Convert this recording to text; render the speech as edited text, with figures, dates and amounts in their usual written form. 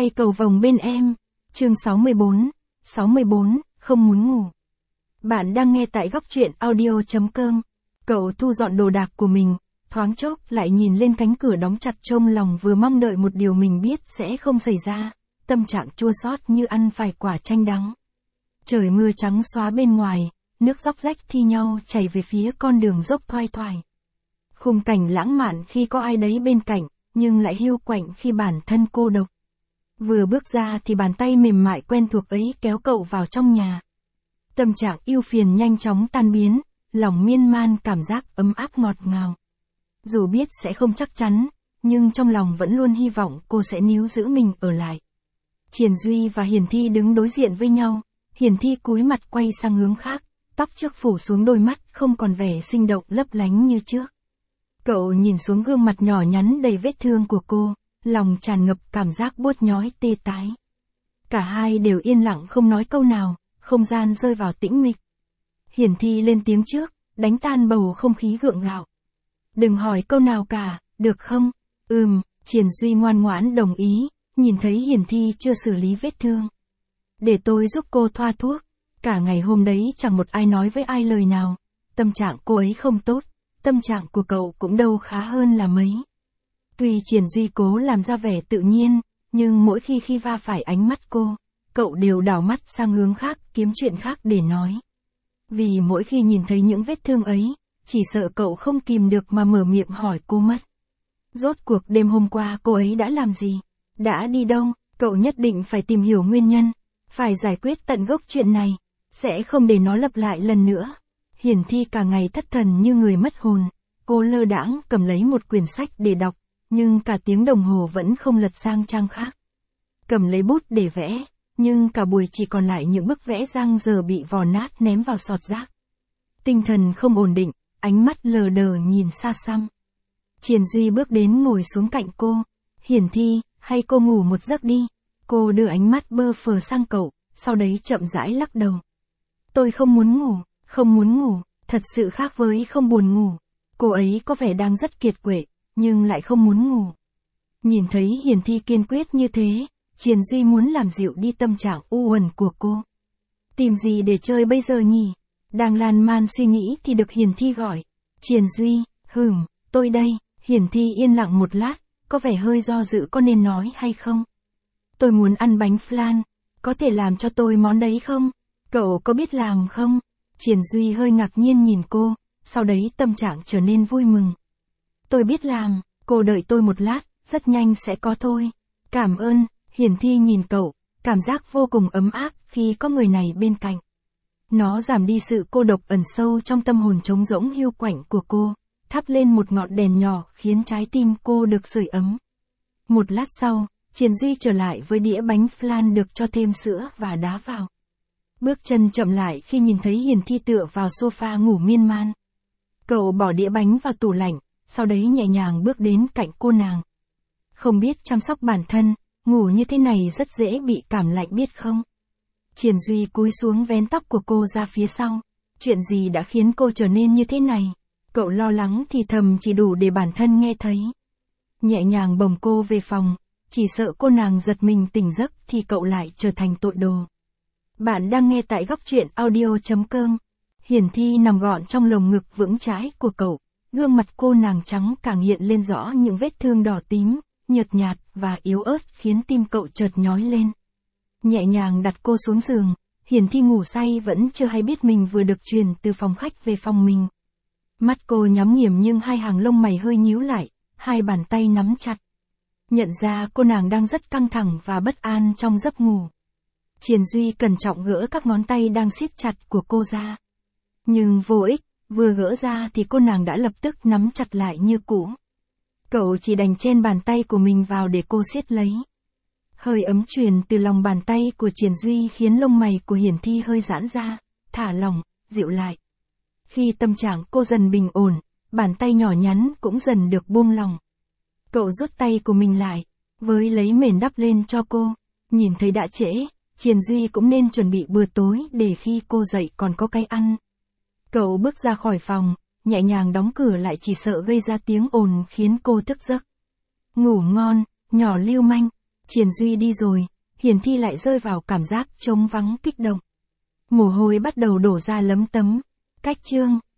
hay cầu vồng bên em. Chương 64, không muốn ngủ. Bạn đang nghe tại góc truyện audio.com. Cậu thu dọn đồ đạc của mình, thoáng chốc lại nhìn lên cánh cửa đóng chặt trong lòng vừa mong đợi một điều mình biết sẽ không xảy ra, tâm trạng chua xót như ăn phải quả chanh đắng. Trời mưa trắng xóa bên ngoài, nước róc rách thi nhau chảy về phía con đường dốc thoai thoải. Khung cảnh lãng mạn khi có ai đấy bên cạnh, nhưng lại hiu quạnh khi bản thân cô độc. Vừa bước ra thì bàn tay mềm mại quen thuộc ấy kéo cậu vào trong nhà. Tâm trạng ưu phiền nhanh chóng tan biến, lòng miên man cảm giác ấm áp ngọt ngào. Dù biết sẽ không chắc chắn, nhưng trong lòng vẫn luôn hy vọng cô sẽ níu giữ mình ở lại. Triển Duy và Hiển Thi đứng đối diện với nhau, Hiển Thi cúi mặt quay sang hướng khác, tóc trước phủ xuống đôi mắt không còn vẻ sinh động lấp lánh như trước. Cậu nhìn xuống gương mặt nhỏ nhắn đầy vết thương của cô, lòng tràn ngập cảm giác buốt nhói tê tái. Cả hai đều yên lặng không nói câu nào, không gian rơi vào tĩnh mịch. Hiển Thi lên tiếng trước, đánh tan bầu không khí gượng gạo. Đừng hỏi câu nào cả, được không? Triển Duy ngoan ngoãn đồng ý, nhìn thấy Hiển Thi chưa xử lý vết thương. Để tôi giúp cô thoa thuốc. Cả ngày hôm đấy chẳng một ai nói với ai lời nào. Tâm trạng cô ấy không tốt, tâm trạng của cậu cũng đâu khá hơn là mấy. Tuy Triển Duy cố làm ra vẻ tự nhiên, nhưng mỗi khi va phải ánh mắt cô, cậu đều đảo mắt sang hướng khác kiếm chuyện khác để nói. Vì mỗi khi nhìn thấy những vết thương ấy, chỉ sợ cậu không kìm được mà mở miệng hỏi cô mất. Rốt cuộc đêm hôm qua cô ấy đã làm gì? Đã đi đâu? Cậu nhất định phải tìm hiểu nguyên nhân, phải giải quyết tận gốc chuyện này, sẽ không để nó lặp lại lần nữa. Hiển Thi cả ngày thất thần như người mất hồn, cô lơ đãng cầm lấy một quyển sách để đọc, nhưng cả tiếng đồng hồ vẫn không lật sang trang khác. Cầm lấy bút để vẽ, nhưng cả buổi chỉ còn lại những bức vẽ dang dở bị vò nát ném vào sọt rác. Tinh thần không ổn định, ánh mắt lờ đờ nhìn xa xăm. Triển Duy bước đến ngồi xuống cạnh cô. Hiển Thi, hay cô ngủ một giấc đi. Cô đưa ánh mắt bơ phờ sang cậu, sau đấy chậm rãi lắc đầu. Tôi không muốn ngủ, thật sự khác với không buồn ngủ. Cô ấy có vẻ đang rất kiệt quệ, nhưng lại không muốn ngủ. Nhìn thấy Hiển Thi kiên quyết như thế, Triển Duy muốn làm dịu đi tâm trạng u uẩn của cô. Tìm gì để chơi bây giờ nhỉ? Đang lan man suy nghĩ thì được Hiển Thi gọi. Triển Duy, tôi đây. Hiển Thi yên lặng một lát, có vẻ hơi do dự có nên nói hay không. Tôi muốn ăn bánh flan, có thể làm cho tôi món đấy không? Cậu có biết làm không? Triển Duy hơi ngạc nhiên nhìn cô, sau đấy tâm trạng trở nên vui mừng. Tôi biết làm, cô đợi tôi một lát, rất nhanh sẽ có thôi. Cảm ơn. Hiển Thi nhìn cậu, cảm giác vô cùng ấm áp khi có người này bên cạnh. Nó giảm đi sự cô độc ẩn sâu trong tâm hồn trống rỗng hiu quạnh của cô, thắp lên một ngọn đèn nhỏ khiến trái tim cô được sưởi ấm. Một lát sau, Triển Duy trở lại với đĩa bánh flan được cho thêm sữa và đá vào. Bước chân chậm lại khi nhìn thấy Hiển Thi tựa vào sofa ngủ miên man. Cậu bỏ đĩa bánh vào tủ lạnh, sau đấy nhẹ nhàng bước đến cạnh cô nàng. Không biết chăm sóc bản thân, ngủ như thế này rất dễ bị cảm lạnh biết không? Triển Duy cúi xuống vén tóc của cô ra phía sau. Chuyện gì đã khiến cô trở nên như thế này? Cậu lo lắng thì thầm chỉ đủ để bản thân nghe thấy. Nhẹ nhàng bồng cô về phòng, chỉ sợ cô nàng giật mình tỉnh giấc thì cậu lại trở thành tội đồ. Bạn đang nghe tại góc truyện audio.com. Hiển Thi nằm gọn trong lồng ngực vững chãi của cậu, gương mặt cô nàng trắng càng hiện lên rõ những vết thương đỏ tím, nhợt nhạt và yếu ớt khiến tim cậu chợt nhói lên. Nhẹ nhàng đặt cô xuống giường, Hiển Thi ngủ say vẫn chưa hay biết mình vừa được truyền từ phòng khách về phòng mình. Mắt cô nhắm nghiền nhưng hai hàng lông mày hơi nhíu lại, hai bàn tay nắm chặt. Nhận ra cô nàng đang rất căng thẳng và bất an trong giấc ngủ. Triển Duy cẩn trọng gỡ các ngón tay đang siết chặt của cô ra. Nhưng vô ích, vừa gỡ ra thì cô nàng đã lập tức nắm chặt lại như cũ. Cậu chỉ đành chen bàn tay của mình vào để cô siết lấy. Hơi ấm truyền từ lòng bàn tay của Triển Duy khiến lông mày của Hiển Thi hơi giãn ra, thả lỏng, dịu lại. Khi tâm trạng cô dần bình ổn, bàn tay nhỏ nhắn cũng dần được buông lỏng. Cậu rút tay của mình lại, với lấy mền đắp lên cho cô. Nhìn thấy đã trễ, Triển Duy cũng nên chuẩn bị bữa tối để khi cô dậy còn có cái ăn. Cậu bước ra khỏi phòng, nhẹ nhàng đóng cửa lại chỉ sợ gây ra tiếng ồn khiến cô thức giấc. Ngủ ngon, nhỏ lưu manh. Triển Duy đi rồi, Hiền Thi lại rơi vào cảm giác trống vắng kích động. Mồ hôi bắt đầu đổ ra lấm tấm. Cách chương